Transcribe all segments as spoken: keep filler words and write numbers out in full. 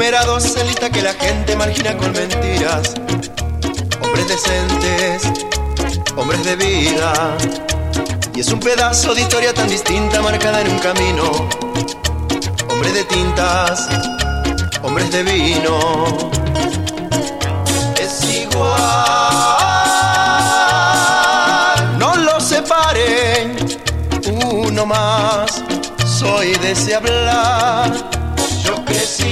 Enumerados en lista que la gente margina con mentiras. Hombres decentes, hombres de vida. Y es un pedazo de historia tan distinta marcada en un camino. Hombres de tintas, hombres de vino. Es igual, no lo separen. Uno más, soy de ese hablar. Yo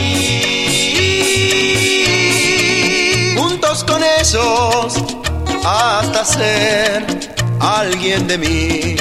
crecí juntos con esos hasta ser alguien de mí.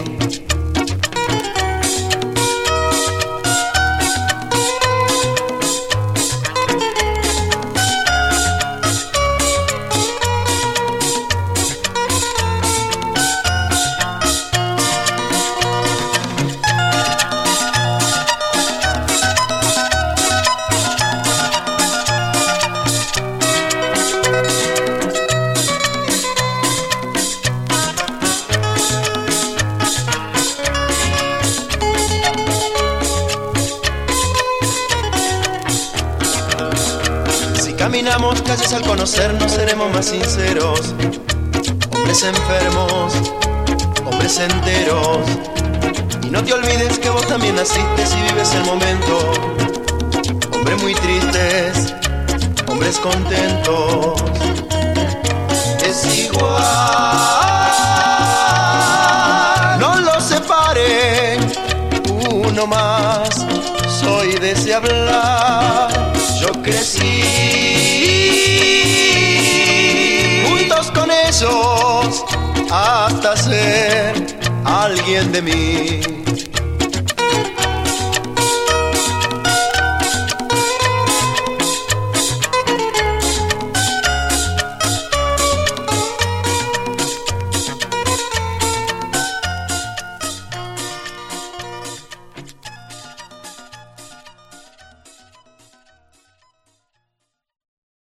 Caminamos calles al conocernos, seremos más sinceros. Hombres enfermos, hombres enteros. Y no te olvides que vos también naciste y vives el momento. Hombres muy tristes, hombres contentos. Es igual, no lo separen. Uno más, soy de ese hablar. Yo crecí juntos con esos hasta ser alguien de mí.